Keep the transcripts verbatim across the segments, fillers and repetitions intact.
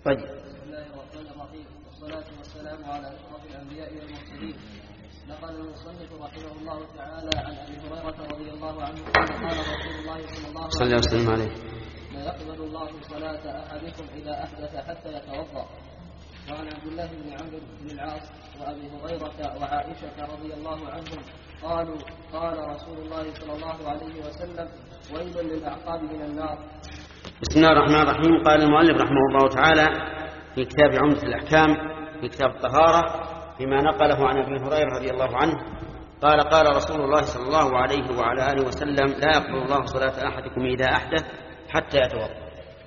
طيب. بسم الله الرحمن الرحيم، والصلاة والسلام على أشرف الأنبياء والمرسلين. نقل المصنف رحمه الله تعالى عن أبي هريرة رضي الله عنه قال قال رسول الله صلى الله عليه وسلم عليه لا يقبل الله صلاة أحدكم إذا أحدث حتى يتوضأ. وعن عبد الله بن عمرو بن العاص وأبي هريرة وعائشة رضي الله عنهم قالوا قال رسول الله صلى الله عليه وسلم ويل للأعقاب من النار. بسم الله الرحمن الرحيم. قال المؤلف رحمه الله تعالى في كتاب عمدة الأحكام في كتاب الطهارة فيما نقله عن أبي هريرة رضي الله عنه قال قال رسول الله صلى الله عليه وعلى آله وسلم لا يقبل الله صلاة أحدكم إذا أحدث حتى يتوضأ.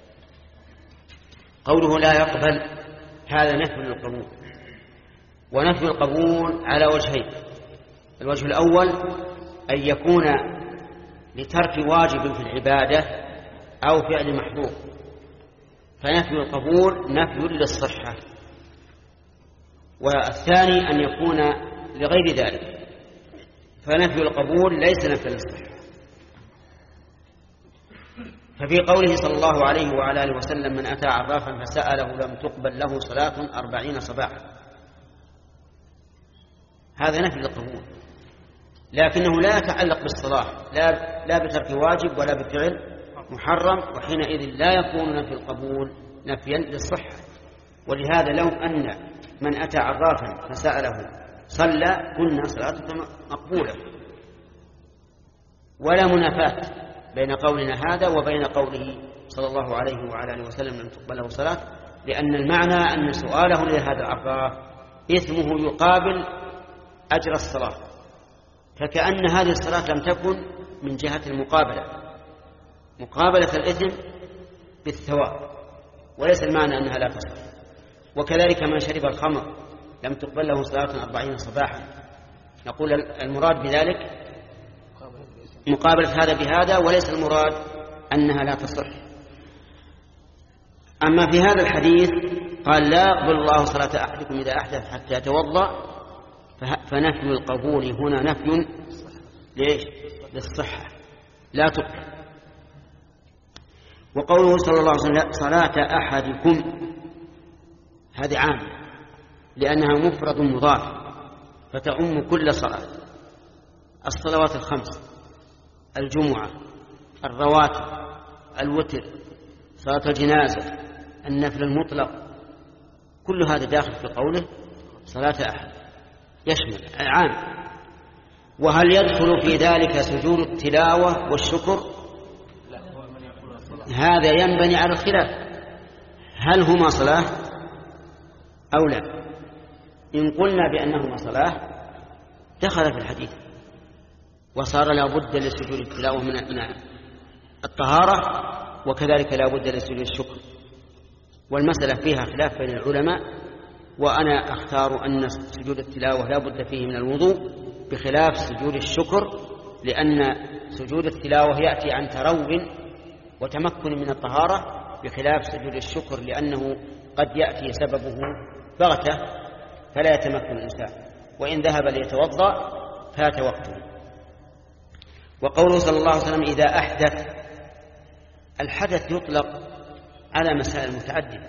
قوله لا يقبل هذا نفي للقبول، ونفي القبول على وجهين. الوجه الأول أن يكون لترك واجب في العبادة أو فعل محظور، فنفي القبول نفي للصحة. والثاني أن يكون لغير ذلك، فنفي القبول ليس نفي للصحة. ففي قوله صلى الله عليه وعلى آله وسلم من أتى عرافا فسأله لم تقبل له صلاة أربعين صباحا، هذا نفي للقبول، لكنه لا يتعلق بالصلاة، لا, لا بترك واجب ولا بفعل محرم، وحينئذ لا يكون نفي القبول نفيا للصحة. ولهذا لو أن من أتى عرافا فسأله صلى قلنا صلاته مقبولة، ولا منافاة بين قولنا هذا وبين قوله صلى الله عليه وعلى آله وسلم لم تقبل له صلاة، لأن المعنى أن سؤاله لهذا العراف إثمه يقابل أجر الصلاة، فكأن هذه الصلاة لم تكن من جهة المقابلة، مقابلة الإثم بالثواب، وليس المعنى أنها لا تصح. وكذلك من شرب الخمر لم تقبل له صلاة أربعين صباحا، نقول المراد بذلك مقابلة هذا بهذا، وليس المراد أنها لا تصح. أما في هذا الحديث قال لا يقبل الله صلاة أحدكم إذا أحدث حتى يتوضأ، فنفي القبول هنا نفي ليش؟ للصحة، لا تقبل. وقوله صلى الله عليه وسلم صلاة أحدكم هذه عام، لأنها مفرد مضاف فتؤم كل صلاة، الصلوات الخمس، الجمعة، الرواتب، الوتر، صلاة الجنازة، النفل المطلق، كل هذا داخل في قوله صلاة أحد، يشمل عام. وهل يدخل في ذلك سجود التلاوة والشكر؟ هذا ينبني على الخلاف، هل هما صلاة أو لا؟ إن قلنا بأنهما صلاة دخل في الحديث وصار لا بد لسجود التلاوة من الطهارة، وكذلك لا بد لسجود الشكر. والمسألة فيها خلاف بين العلماء، وأنا أختار أن سجود التلاوة لا بد فيه من الوضوء بخلاف سجود الشكر، لأن سجود التلاوة يأتي عن ترو وتمكن من الطهارة، بخلاف سجود الشكر لأنه قد يأتي سببه بغتة فلا يتمكن الإنسان، وإن ذهب ليتوضأ فات وقته. وقوله صلى الله عليه وسلم إذا أحدث، الحدث يطلق على مسائل متعددة،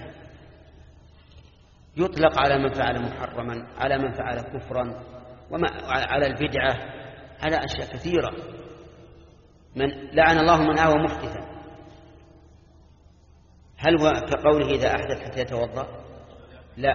يطلق على من فعل محرما، على من فعل كفرا، وعلى البدعة، على أشياء كثيرة. من لعن الله من آوى محدثا، هل هو كقوله إذا أحدث حتى يتوضأ؟ لا.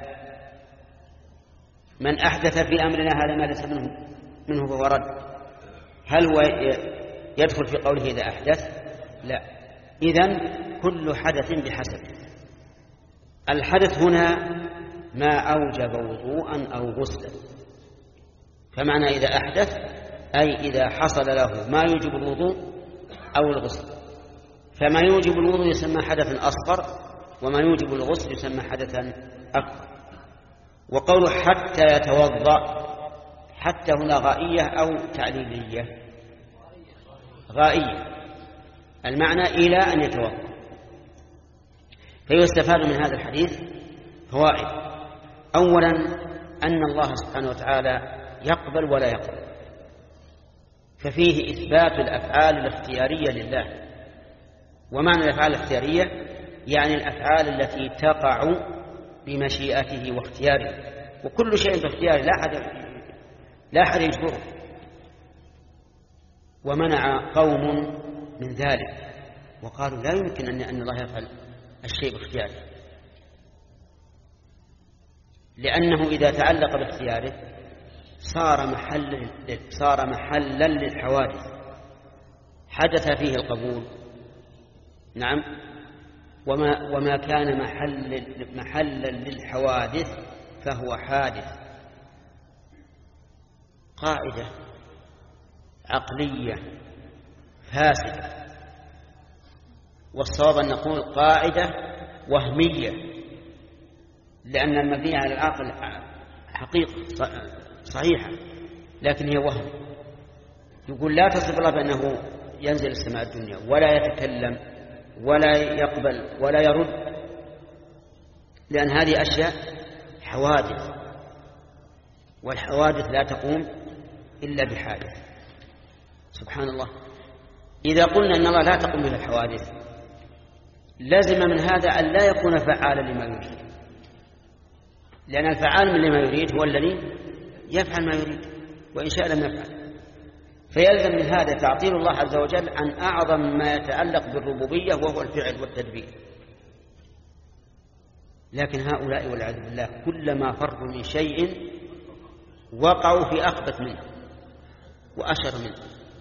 من أحدث في أمرنا هذا ما ليس منه منه فهو رد، هل هو يدخل في قوله إذا أحدث؟ لا. إذن كل حدث بحسب. الحدث هنا ما أوجب وضوءا أو غسلا، فمعنى إذا أحدث أي إذا حصل له ما يوجب الوضوء أو الغسل، فما يوجب الوضوء يسمى حدثا أصغر، وما يوجب الغسل يسمى حدثا أكبر. وقوله حتى يتوضأ، حتى هنا غائية أو تعليلية؟ غائية، المعنى إلى أن يتوضأ. فيستفاد من هذا الحديث فوائد. أولا أن الله سبحانه وتعالى يقبل ولا يقبل، ففيه إثبات الأفعال الاختيارية لله. ومعنى الأفعال الاختيارية يعني الأفعال التي تقع بمشيئته واختياره، وكل شيء باختياره لا أحد لا أحد يجبره. ومنع قوم من ذلك وقالوا لا يمكن أن أن الله يفعل الشيء باختياره، لأنه إذا تعلق باختياره صار محل صار محلا للحوادث، حدث فيه القبول. نعم. وما وما كان محل محلا للحوادث فهو حادث. قاعدة عقلية فاسدة، والصواب أن نقول قاعدة وهمية، لأن المبنية على العقل حقيقة صحيحة لكن هي وهم. يقول لا تصف الله بأنه ينزل السماء الدنيا ولا يتكلم ولا يقبل ولا يرد، لأن هذه أشياء حوادث، والحوادث لا تقوم إلا بحادث. سبحان الله. إذا قلنا أن الله لا تقوم إلا الحوادث لازم من هذا أن لا يكون فعالا لما يريد، لأن الفعال من لما يريد هو الذي يفعل ما يريد وإن شاء لم يفعل. فيلزم من هذا تعطيل الله عز وجل عن أعظم ما يتعلق بالربوبية وهو الفعل والتدبير. لكن هؤلاء والعياذ بالله كلما فروا من شيء وقعوا في أخبث منه وأشر منه،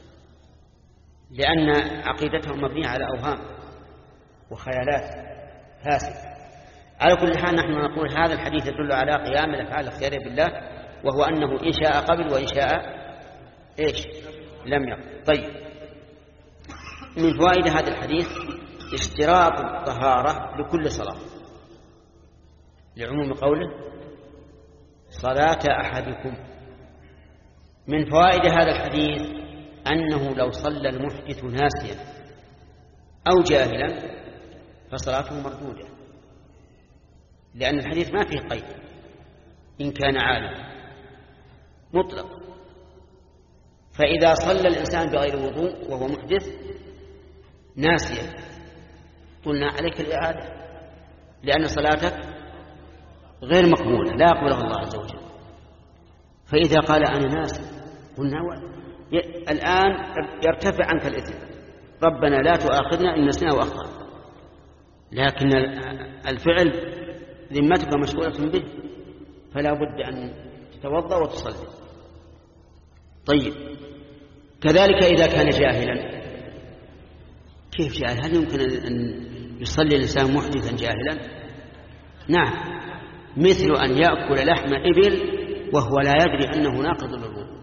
لأن عقيدتهم مبنية على أوهام وخيالات فاسدة. على كل حال نحن نقول هذا الحديث يدل على قيام الأفعال الخيرية بالله، وهو أنه إن شاء قبل وإن شاء إيش لم يقبل. طيب، من فوائد هذا الحديث اشتراط الطهارة لكل صلاة، لعموم قوله صلاة أحدكم. من فوائد هذا الحديث أنه لو صلى المحدث ناسيا أو جاهلا فصلاته مردودة، لأن الحديث ما فيه قيد إن كان عالما مطلق. فإذا صلى الإنسان بغير وضوء وهو محدث ناسيا قلنا عليك الإعادة، لأن صلاتك غير مقبولة لا يقبلها الله عز وجل. فإذا قال أنا ناسي قلنا الآن يرتفع عنك الإثم، ربنا لا تؤاخذنا إن نسينا وأخطأنا، لكن الفعل ذمتك مشغولة به فلا بد أن تتوضأ وتصلي. طيب، كذلك إذا كان جاهلا. كيف جاهل؟ هل يمكن أن يصلي الإنسان محدثا جاهلا؟ نعم، مثل أن يأكل لحم إبل وهو لا يدري أنه ناقض للوضوء،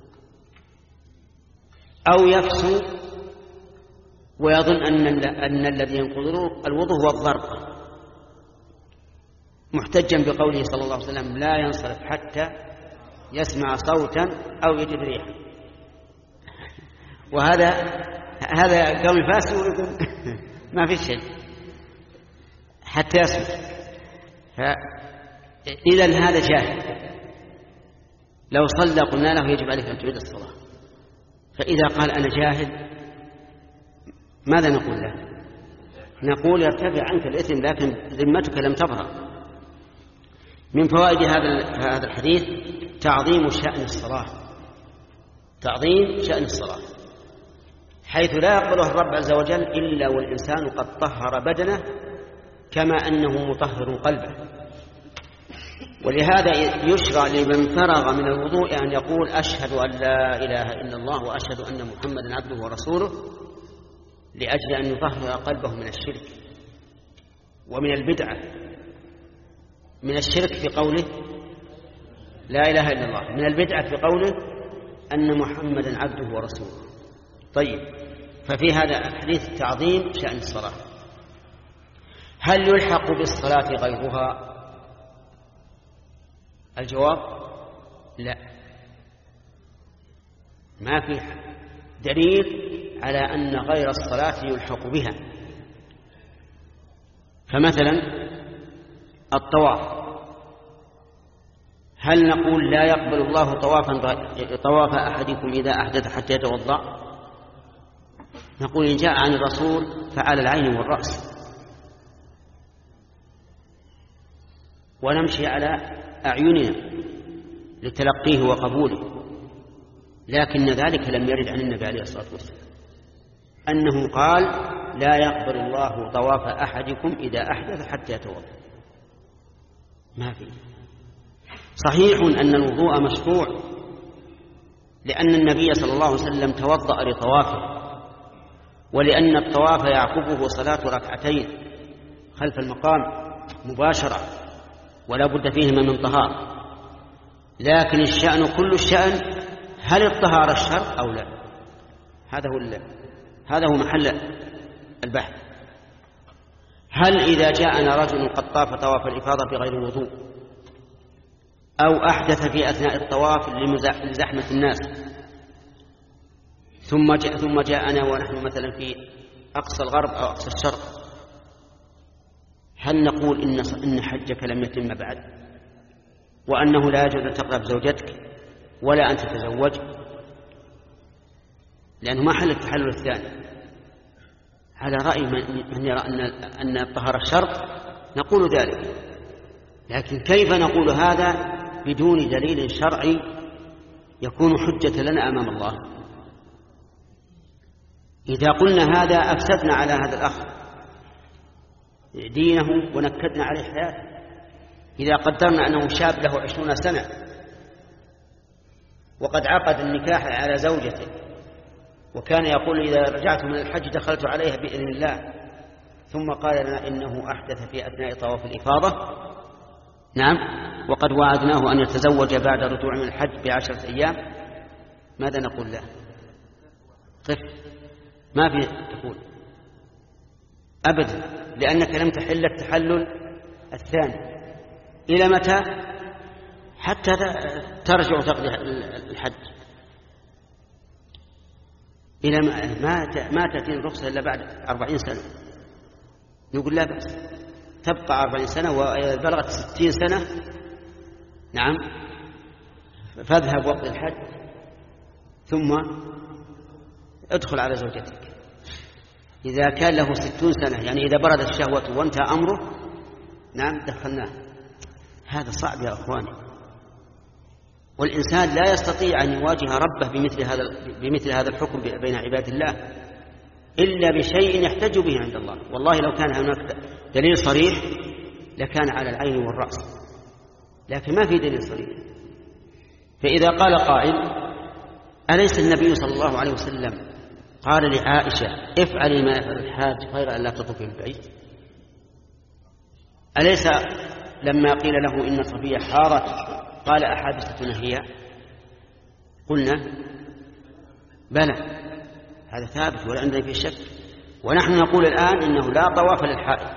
أو يفسو ويظن أن, أن الذي ينقض الوضوء هو الضرقة، محتجا بقوله صلى الله عليه وسلم لا ينصرف حتى يسمع صوتا أو يجد ريحا. وهذا هذا قوم فاسد ويقول ما في شيء حتى يسمع. فإذا هذا جاهل، لو صلى قلنا له يجب عليك أن تعيد الصلاة. فإذا قال أنا جاهل ماذا نقول له؟ نقول يرتفع عنك الإثم لكن ذمتك لم تبرأ. من فوائد هذا هذا الحديث تعظيم شأن الصلاة، تعظيم شأن الصلاة، حيث لا يقبلها الرب عز وجل إلا والإنسان قد طهر بدنه كما أنه مطهر قلبه. ولهذا يشرع لمن فرغ من الوضوء أن يقول أشهد أن لا إله إلا الله وأشهد أن محمدا عبده ورسوله، لأجل أن يطهر قلبه من الشرك ومن البدعة. من الشرك في قوله لا إله إلا الله، من البدعة في قوله أن محمدا عبده ورسوله. طيب، ففي هذا الحديث تعظيم شأن الصلاة. هل يلحق بالصلاة غيرها؟ الجواب لا، ما في دليل على أن غير الصلاة يلحق بها. فمثلا الطواف، هل نقول لا يقبل الله طوافا طواف أحدكم إذا أحدث حتى يتوضأ؟ نقول إن جاء عن الرسول فعلى العين والرأس، ونمشي على أعيننا لتلقيه وقبوله، لكن ذلك لم يرد عن النبي عليه الصلاة والسلام أنه قال لا يقبل الله طواف أحدكم إذا أحدث حتى يتوضأ. ما في. صحيح أن الوضوء مشروع، لأن النبي صلى الله عليه وسلم توضأ لطوافه، ولأن الطواف يعقبه صلاة ركعتين خلف المقام مباشرة ولا بد فيهما من طهارة. لكن الشأن كل الشأن هل الطهارة الشرط أو لا؟ هذا هو هذا هو محل البحث. هل إذا جاءنا رجل قد طاف طواف الإفاضة بغير وضوء أو أحدث في أثناء الطواف لزحمة الناس ثم جاء ثم جاءنا ونحن مثلا في أقصى الغرب أو أقصى الشرق، هل نقول إن إن حجك لم يتم بعد وأنه لا يجوز أن تقرب زوجتك ولا أن تتزوج، لأنه ما حل التحلل الثاني؟ على رأي من يرى أن أن الطهارة شرط نقول ذلك، لكن كيف نقول هذا بدون دليل شرعي يكون حجة لنا أمام الله؟ إذا قلنا هذا أفسدنا على هذا الأخ دينه ونكدنا عليه حياته. إذا قدرنا أنه شاب له عشرون سنة وقد عقد النكاح على زوجته وكان يقول إذا رجعت من الحج دخلت عليها بإذن الله، ثم قال لنا إنه أحدث في أثناء طواف الإفاضة، نعم، وقد وعدناه أن يتزوج بعد رجوع من الحج بعشرة أيام، ماذا نقول له؟ قف، ما في تقول أبدا، لأنك لم تحل التحلل الثاني. إلى متى؟ حتى ترجع تقضي الحج. إلى ما ما تأتي الرخصة إلا بعد أربعين سنة. يقول لا بأس، تبقى أربعين سنة وبلغت ستين سنة، نعم، فاذهب وقت الحج ثم ادخل على زوجتك. إذا كان له ستون سنة، يعني إذا بردت الشهوة وانتهى أمره، نعم، دخلناه. هذا صعب يا أخواني، والإنسان لا يستطيع أن يواجه ربه بمثل هذا بمثل هذا الحكم بين عباد الله إلا بشيء يحتج به عند الله. والله لو كان هناك دليل صريح لكان على العين والرأس، لكن ما في دليل صريح. فإذا قال قائل أليس النبي صلى الله عليه وسلم قال لعائشة افعلي ما يفعل الحاج غير أن لا تطوفي بالبيت؟ أليس لما قيل له إن صفية حارت قال أحادثتنا هي؟ قلنا بلى، هذا ثابت ولا عندنا فيه شك. ونحن نقول الآن إنه لا طواف للحائض،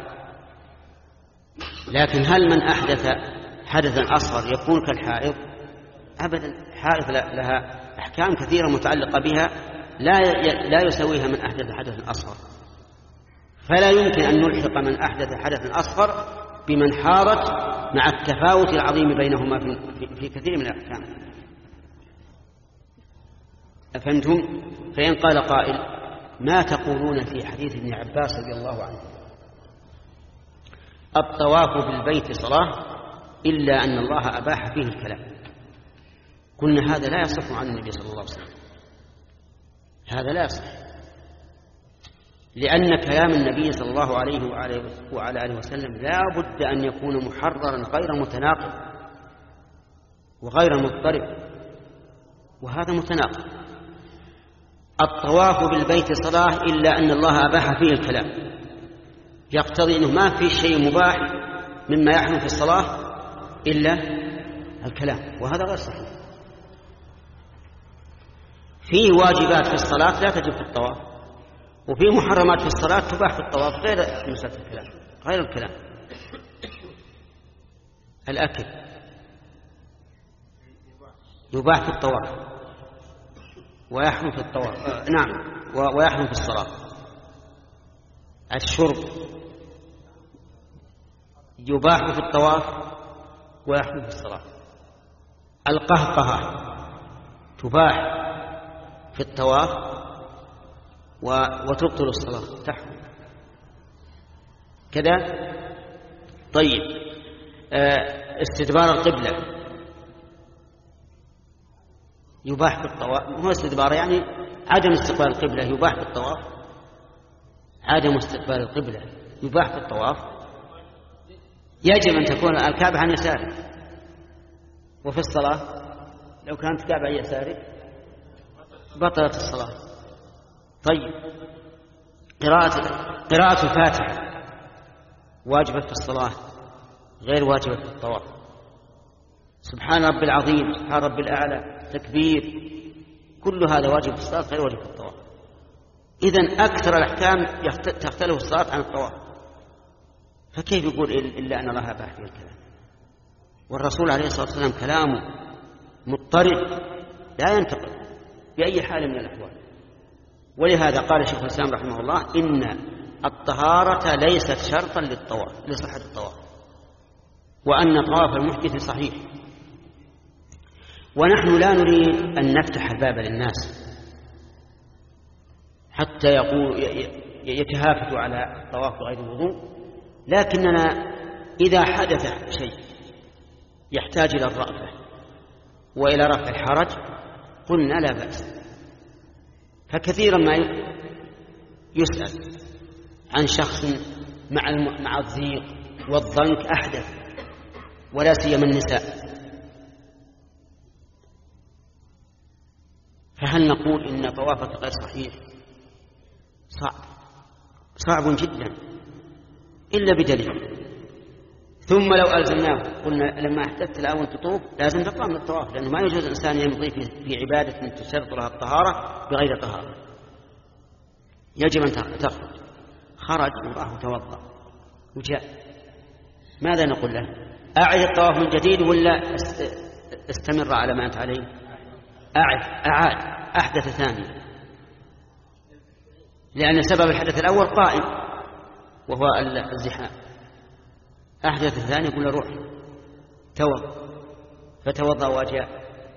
لكن هل من أحدث حدثا أصغر يكون كالحائض؟ أبدا، الحائض لها أحكام كثيرة متعلقة بها لا لا يسويها من أحدث حدثا أصغر، فلا يمكن أن نلحق من أحدث حدثا أصغر بمن حارت مع التفاوت العظيم بينهما في, في كثير من الأحكام. أفهمتم؟ فإن قال قائل ما تقولون في حديث ابن عباس رضي الله عنه الطواف بالبيت صلاة إلا أن الله أباح فيه الكلام؟ قلنا هذا لا يصح عن النبي صلى الله عليه وسلم، هذا لا يصح، لأن كلام النبي صلى الله عليه وعلى آله وسلم لا بد أن يكون محررا غير متناقض وغير مضطرب، وهذا متناقض. الطواف بالبيت صلاة إلا أن الله أباح فيه الكلام، يقتضي أنه ما في شيء مباح مما يحرم في الصلاة إلا الكلام، وهذا غير صحيح. فيه واجبات في الصلاة لا تجب في الطواف، وفي محرمات في الصلاة تباح في الطواف غير مسألة الكلام، غير الكلام. الأكل يباح في الطواف ويحرم في الطواف، آه نعم، ويحرم في الصلاة. الشرب يباح في الطواف ويحرم في الصلاة. القهقهة تباح في الطواف وتبطل الصلاة، تحرم كذا. طيب، استدبار القبلة يباح بالطواف. هو استدبار يعني عدم استقبال القبلة يباح بالطواف. عدم استقبال القبلة يباح بالطواف. يجب أن تكون الكعبة عن يساره. وفي الصلاة لو كانت الكعبة عن يساره بطلت الصلاة. طيب قراءة قراءة الفاتحة واجبة في الصلاة غير واجبة في الطواف. سبحان ربي العظيم، سبحان ربي الأعلى، تكبير، كل هذا واجب في الصلاة غير واجب في الطواف. إذن أكثر الأحكام تختلف الصلاة عن الطواف، فكيف يقول إلا أن الله أباح فيه الكلام؟ والرسول عليه الصلاة والسلام كلامه مضطرد لا ينتقل بأي حال من الأحوال. ولهذا قال شيخ الإسلام رحمه الله إن الطهارة ليست شرطا للطواف لصحة الطواف، وأن طواف المحدث صحيح. ونحن لا نريد أن نفتح الباب للناس حتى يقول يتهافتوا على الطواف بغير الوضوء، لكننا إذا حدث شيء يحتاج إلى الرأفة وإلى رفع الحرج قلنا لا بأس. فكثيرا ما يسأل عن شخص مع مع الضيق والضنك أحدث، ولا سيما النساء، فهل نقول إن طوافك غير صحيح؟ صعب صعب جدا إلا بدليل. ثم لو ألزمناه قلنا لما أحدثت الآن تطوف لازم تقام من الطواف، لأنه ما يجوز الإنسان يمضي في عبادة تشترط لها الطهارة بغير طهارة، يجب أن تخرج. خرج وراح توضأ وجاء، ماذا نقول له؟ أعد الطواف من جديد ولا استمر على ما أنت عليه؟ أعد أعاد أحدث ثاني، لأن سبب الحدث الأول قائم وهو الزحام. أحدث الثاني يقول له روح توضأ، فتوضأ وجاء،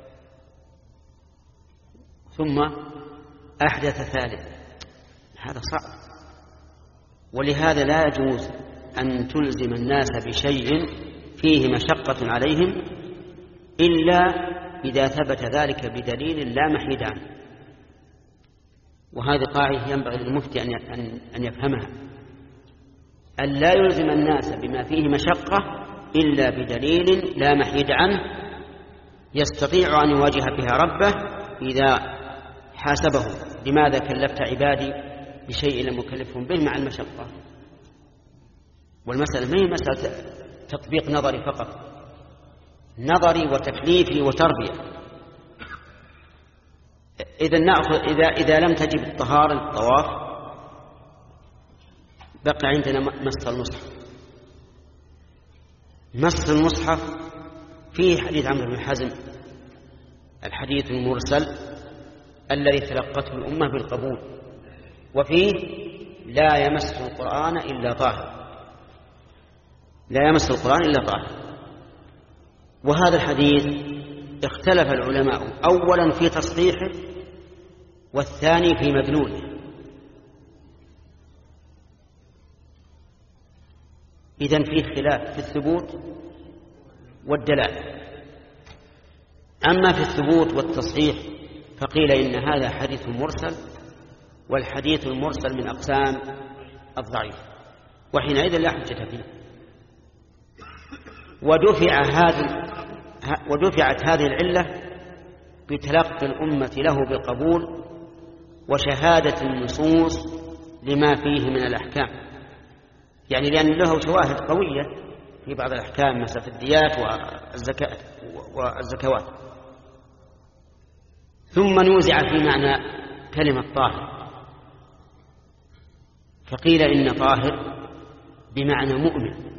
ثم أحدث ثالث. هذا صعب. ولهذا لا يجوز أن تلزم الناس بشيء فيه مشقة عليهم إلا إذا ثبت ذلك بدليل لا محيد عنه. وهذه قاعدة ينبغي للمفتي أن يفهمها، أن لا يلزم الناس بما فيه مشقة إلا بدليل لا محيد عنه يستطيع أن يواجه بها ربه إذا حاسبه: لماذا كلفت عبادي بشيء لم أكلفهم به مع المشقة؟ والمسألة ما هي مسألة تطبيق نظري فقط، نظري وتكليفي وتربية. إذا نأخذ إذا إذا لم تجب الطهارة للطواف بقى عندنا مس المصحف. مس المصحف فيه حديث عمرو بن حزم، الحديث المرسل الذي تلقته الأمة بالقبول، وفيه لا يمس القرآن إلا طاهر، لا يمس القرآن إلا طاهر. وهذا الحديث اختلف العلماء أولا في تصحيحه والثاني في مدلوله. إذن فيه خلاف في الثبوت والدلالة. أما في الثبوت والتصحيح فقيل إن هذا حديث مرسل، والحديث المرسل من أقسام الضعيف، وحينئذ لا حجة فيه. ودفع هذه ودفعت هذه العلة بتلقي الأمة له بالقبول وشهادة النصوص لما فيه من الأحكام، يعني لأن له شواهد قوية في بعض الأحكام مثل في الديات والزكاة والزكوات. ثم نوزع في معنى كلمة طاهر، فقيل إن طاهر بمعنى مؤمن،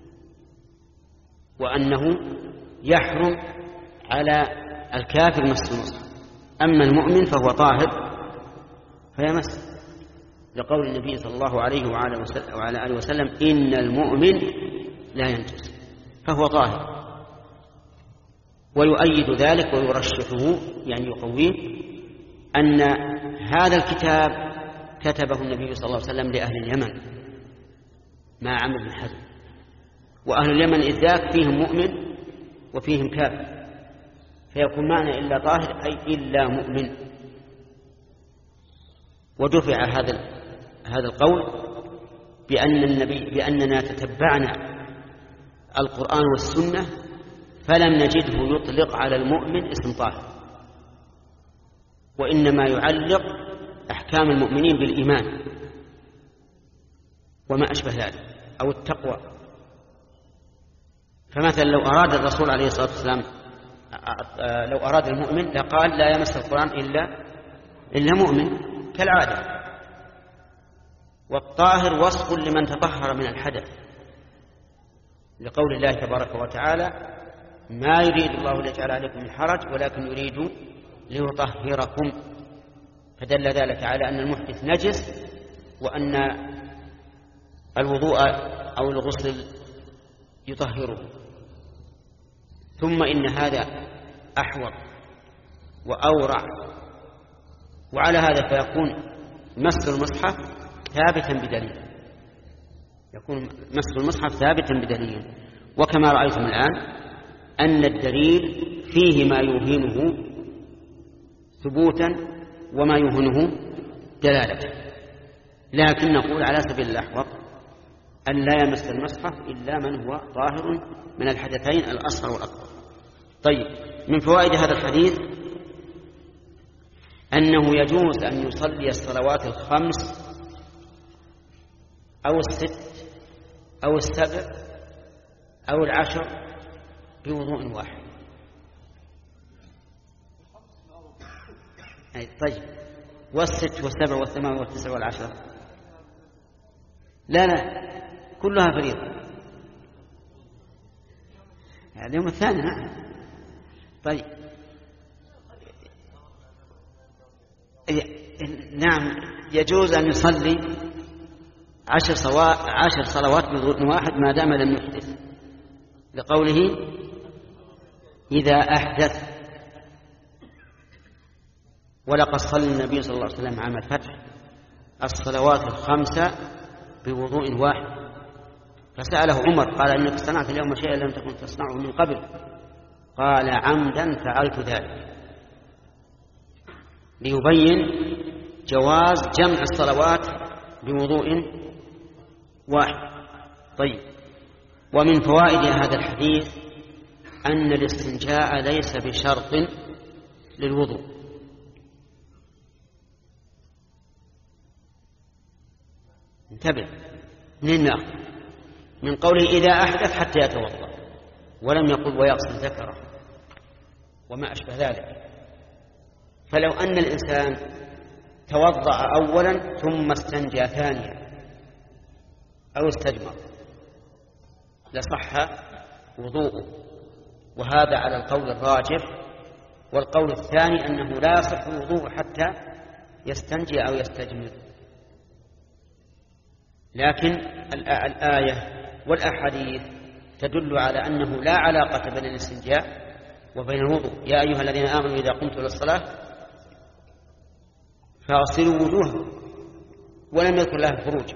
وأنه يحرم على الكافر مس المصحف، أما المؤمن فهو طاهر فيمس، لقول النبي صلى الله عليه وعلى آله وسلم: إن المؤمن لا ينجس، فهو طاهر. ويؤيد ذلك ويرشحه يعني يقويه أن هذا الكتاب كتبه النبي صلى الله عليه وسلم لأهل اليمن مع عمرو بن حزم، وأهل اليمن إذ ذاك فيهم مؤمن وفيهم كافر، فيكون معنى إلا طاهر أي إلا مؤمن. ودفع هذا هذا القول بأن النبي بأننا تتبعنا القرآن والسنة فلم نجده يطلق على المؤمن اسم طاهر، وإنما يعلق أحكام المؤمنين بالإيمان وما أشبه ذلك أو التقوى. فمثلا لو أراد الرسول عليه الصلاة والسلام لو أراد المؤمن لقال لا يمس القرآن إلا إلا مؤمن كالعادة. والطاهر وصف لمن تطهر من الحدث، لقول الله تبارك وتعالى ما يريد الله ليجعل عليكم من حرج ولكن يريد ليطهركم، فدل ذلك على أن المحدث نجس وأن الوضوء أو الغسل يطهره. ثم إن هذا أحوط وأورع، وعلى هذا فيكون مس المصحف ثابتا بدليل، يكون مس المصحف ثابتا بدليل. وكما رأيتم الآن أن الدليل فيه ما يوهنه ثبوتا وما يوهنه دلالة، لكن نقول على سبيل الأحوط أن لا يمس المصحف إلا من هو طاهر من الحدثين الأصغر والأكبر. طيب، من فوائد هذا الحديث أنه يجوز أن يصلي الصلوات الخمس أو الست أو السبع أو العشر بوضوء واحد. طيب، والست والسبع والثمان والتسع والعشر؟ لا لا، كلها فريضة. اليوم الثاني. نعم. طيب، نعم، يجوز أن يصلي عشر, صوا... عشر صلوات بوضوء واحد ما دام لم يحدث، لقوله إذا أحدث. ولقد صلى النبي صلى الله عليه وسلم عام الفتح الصلوات الخمسة بوضوء واحد، فسأله عمر قال إنك صنعت اليوم شيئا لم تكن تصنعه من قبل، قال عمدا فعلت ذلك، ليبين جواز جمع الصلوات بوضوء واحد. طيب، ومن فوائد هذا الحديث أن الاستنجاء ليس بشرط للوضوء. انتبه، من ناخذ من قوله إذا أحدث حتى يتوضأ، ولم يقل ويغسل ذكره وما أشبه ذلك. فلو أن الإنسان توضأ أولا ثم استنجى ثانيا أو استجمر لصح وضوءه، وهذا على القول الراجح. والقول الثاني أنه لا يصح الوضوء حتى يستنجي أو يستجمر. لكن الآية والأحاديث تدل على أنه لا علاقة بين الاستنجاء وبين الوضوء. يا أيها الذين آمنوا إذا قمتم للصلاة فاغسلوا وجوهكم، ولم يذكر لها الخروج.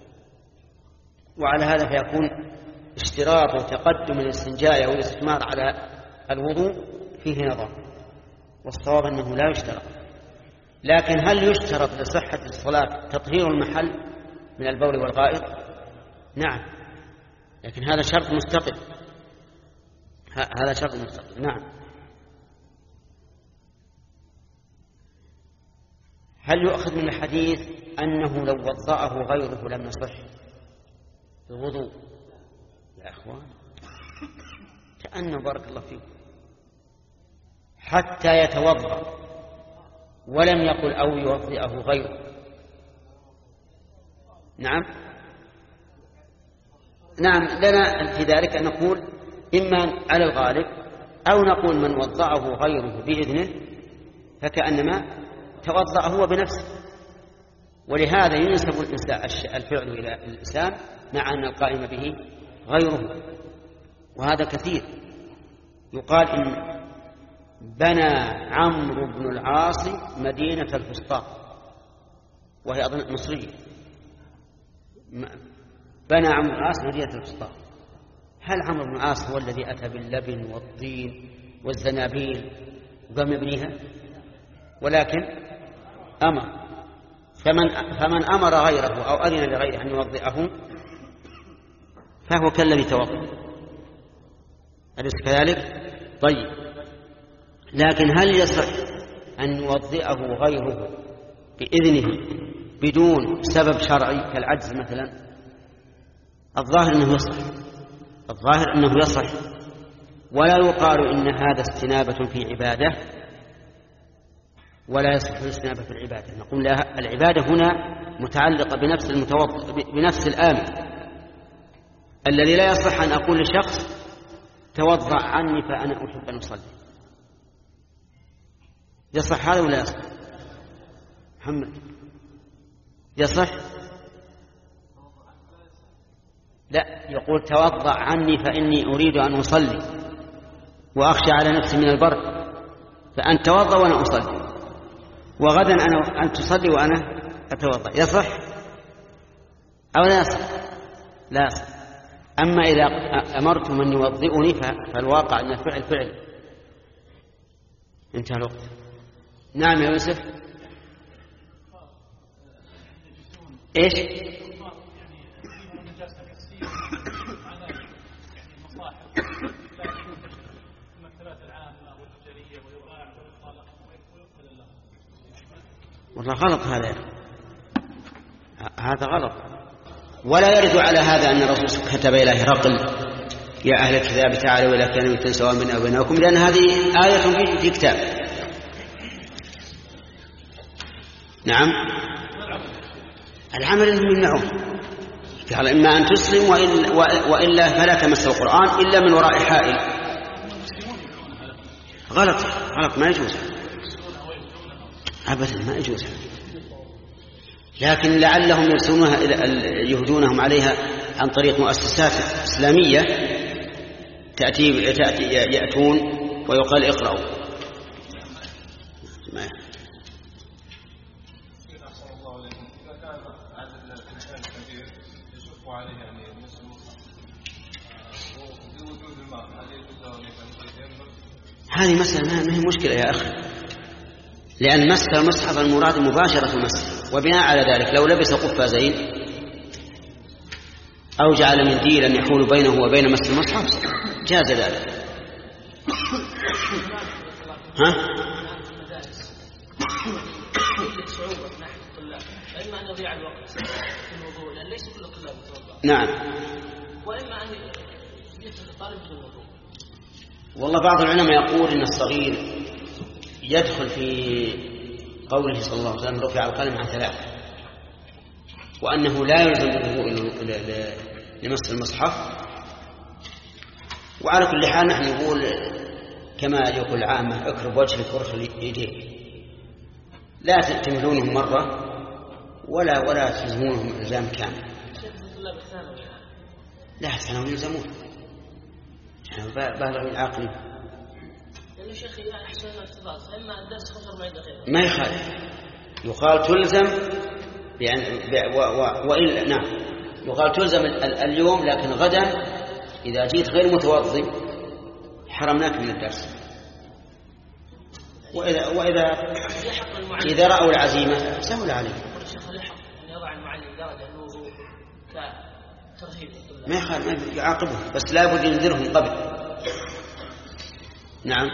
وعلى هذا فيكون اشتراط تقدم الاستنجاء أو الاستثمار على الوضوء فيه نظر، والصواب أنه لا يشترط. لكن هل يشترط لصحة الصلاة تطهير المحل من البول والغائط؟ نعم، لكن هذا شرط مستقل، هذا شرط مستقل. نعم. هل يؤخذ من الحديث أنه لو وضأه غيره لم يصح الوضوء؟ يا أخوان، كأنه بارك الله فيكم حتى يتوضأ ولم يقل أو يوضئه غيره. نعم نعم لنا في ذلك أن نقول إما على الغالب أو نقول من وضعه غيره بإذنه فكأنما توضأ هو بنفسه. ولهذا ينسب الفعل إلى الإنسان مع أن القائم به غيره، وهذا كثير. يقال إن بنى عمرو بن العاص مدينة الفسطاط، وهي أظن مصرية. بنى عمرو بن العاص مدينة الفسطاط، هل عمرو بن العاص هو الذي أتى باللبن والطين والزنابيل وقام يبنيها؟ ولكن أمر، فمن, فمن أمر غيره أو أذن لغيره أن يوضعه فهو كالذي توضأ، أليس كذلك؟ طيب، لكن هل يصح أن يوضئه غيره بإذنه بدون سبب شرعي كالعجز مثلا؟ الظاهر أنه يصح، الظاهر أنه يصح، ولا يقال إن هذا استنابة في عبادة ولا يصح الاستنابة في العبادة. نقول لا، العبادة هنا متعلقة بنفس المتوضئ، بنفس الآمن، الذي لا يصح أن أقول لشخص توضأ عني فأنا أحب أن أصلي. يصح هذا ولا يصح؟ محمد يصح؟ لا، يقول توضأ عني فإني أريد أن أصلي وأخشى على نفسي من البرد، فأنت توضأ وأنا أصلي، وغدا أنا أن تصلي وأنا أتوضأ. يصح أو لا يصح؟ لا يصح. أما إذا أمرت من يوضئني فالواقع أن الفعل فعل. انتهى الوقت. نعم يا يوسف. إيش؟ والله غلط هذا، هذا غلط، ولا يرد على هذا أن الرسول كتب إلى هرقل يا أهل الكتاب تعالوا إلى كلمة سواء بيننا وبينكم، لأن هذه آية في كتاب. نعم، العمل أنهم يمنعون، قال إما أن تسلم وإلا فلا تمس القرآن إلا من وراء حائل. غلط غلط، ما يجوز أبدا، ما يجوز. لكن لعلهم يرسلونها يهدونهم عليها عن طريق مؤسسات إسلامية تأتي, تأتي يأتون ويقال اقرأوا. هذه مسألة ما هي مشكلة يا أخي، لأن مس المصحف المراد مباشرة المسح، وبناء على ذلك لو لبس قفازين أو جعل منديلا يحول بينه وبين مس المصحف جاز ذلك. ها؟ نعم. وإما أن يتطالب بالوضوء. والله بعض العلماء يقول إن الصغير يدخل في قوله صلى الله عليه وسلم رفع القلم عن ثلاث، وأنه لا يلزم الوضوء لمس المصحف. وعلى كل حال نحن نقول كما يقول العامة اقرب وجهك وارخل يديك، لا تملونهم مرة ولا ولا تلزمونهم إلزام كامل. لا ثانوي يلزمون بالغ العقل. يا شيخ إذا أحسن الاختلاط فإما الدرس خمسة وأربعين دقيقة ما يخالف، يقال تلزم بأن وإلا نعم يقال تلزم اليوم، لكن غدا إذا جيت غير متوضي حرمناك من الدرس. وإذا وإذا إذا رأوا العزيمة سهل عليهم. يضع المعلم درجة الوضوء كترهيب ما يخالف، ما يعاقبهم، بس لا بد ينذرهم قبل. نعم.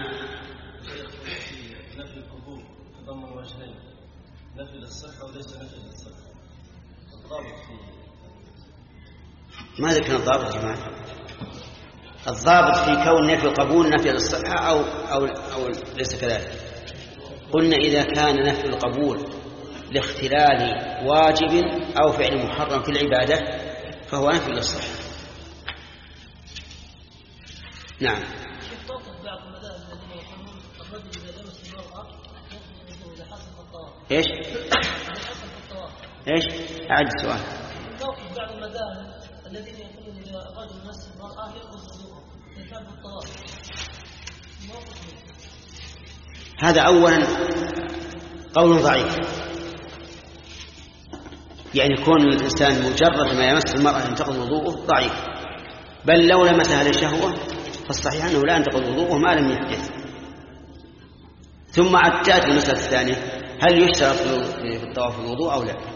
نفي القبول تضمن وجهين، نفي للصحة وليس نفي للصحة. الضابط فيه ما ذكر الضابط يا جماعة. الضابط في كون نفي القبول نفي للصحة أو أو أو ليس كذلك. قلنا إذا كان نفي القبول لاختلال واجب أو فعل محرم في العبادة فهو نفي للصحة. نعم. ايش؟ ايش؟ أعد السؤال. موقف بعض المذاهب الذين يقولون إذا الرجل مس المرأة يأخذ وضوءه يتابع الطواف. هذا أولا قول ضعيف، يعني كون الإنسان مجرد ما يمس المرأة ينتقض وضوءه ضعيف، بل لو لمسها للشهوة فالصحيح أنه لا ينتقض وضوءه ما لم يحدث. ثم تأتي المسألة الثانية: هل يشترط في الطواف الوضوء أو لا؟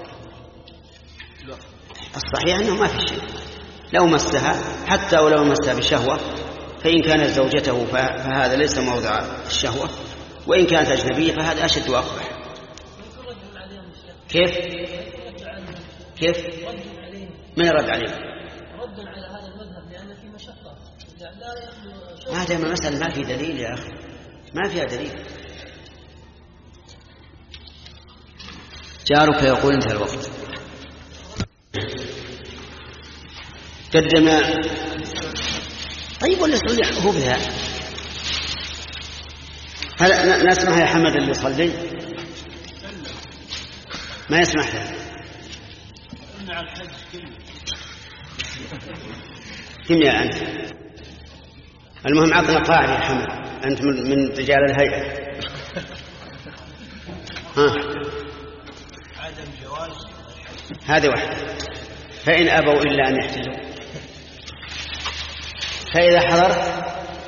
الصحيح أنه ما في شيء، لو مسها حتى ولو مسها بالشهوة، فإن كانت زوجته فهذا ليس موضع الشهوة، وإن كانت أجنبية فهذا أشد وأقبح. كيف؟ كيف؟ من رد عليه؟ رد على هذا المذهب لأن في مشقة. ما دام المسألة ما في دليل يا أخي، ما فيها دليل. جارك يقول انتهى الوقت. قدمنا. طيب ولا يصلي هو بها؟ هل نسمح يا حمد اللي يصلي؟ ما يسمح له. كم يا أنت؟ المهم عطنا قاعدة يا حمد، أنت من رجال الهيئة. ها. عدم جواز هذا واحد. فإن أبوا إلا أن يحتجوا. فإذا حضرت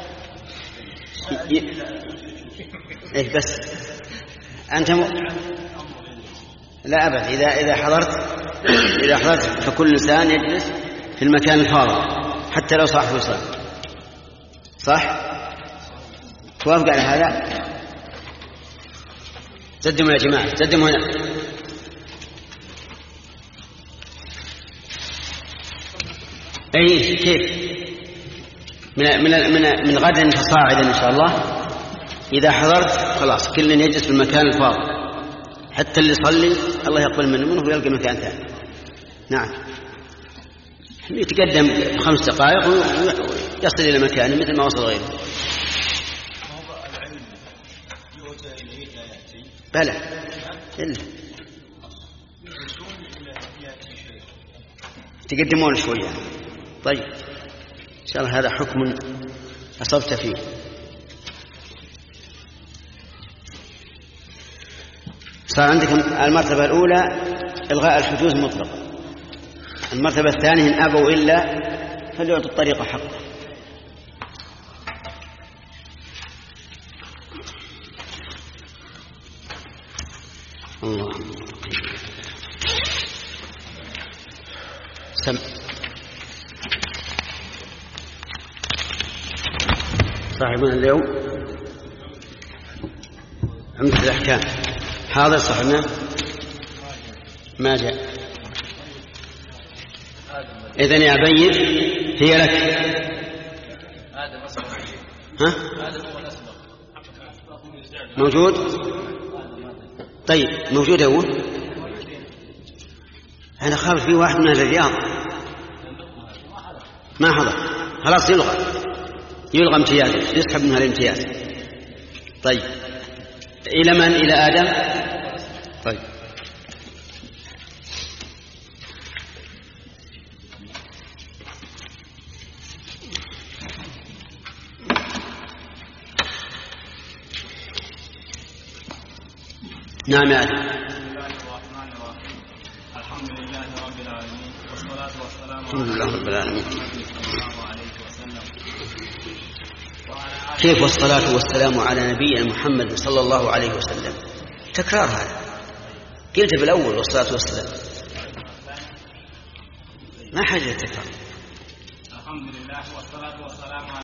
ي... إيه بس أنت م... لا أبد. إذا إذا حضرت إذا حضرت فكل إنسان يجلس في المكان الفاضي حتى لو صاحبه يصلي. صح؟ توافق على هذا؟ قدموا يا جماعة، قدموا هنا. أي كيف؟ من من من من غد فصاعدا إن شاء الله. إذا حضرت خلاص كل يجلس في المكان الفاضي حتى اللي يصلي الله يقبل منه منه ويلقى مكان ثاني. نعم. يتقدم خمس دقائق ويصل إلى مكانه مثل ما وصل غيره. بلى إلا تقدمون شوية. طيب إن شاء الله هذا حكم أصبت فيه. صار عندكم المرتبة الأولى إلغاء الحجوز مطلقا. المرتبة الثانية إن أبوا إلا فليعطوا الطريقة حقه. الله سم صاحبنا اليوم عمدة الأحكام حاضر صاحبنا ما جاء. إذن يا بيت هي لك. ها؟ موجود؟ طيب موجود هو؟ أنا خاف في واحد من الرياض ما حضر. خلاص يلغى يلغى امتيازه، يسحب منها الامتياز. طيب إلى من؟ إلى آدم. طيب نعم يا آدم. الحمد لله رب العالمين والصلاة والسلام الحمد لله رب العالمين. كيف والصلاة والسلام على نبينا محمد صلى الله عليه وسلم؟ تكرار هذا قلت بالأول والصلاة والسلام ما حاجة تكرار. الحمد لله والصلاة والسلام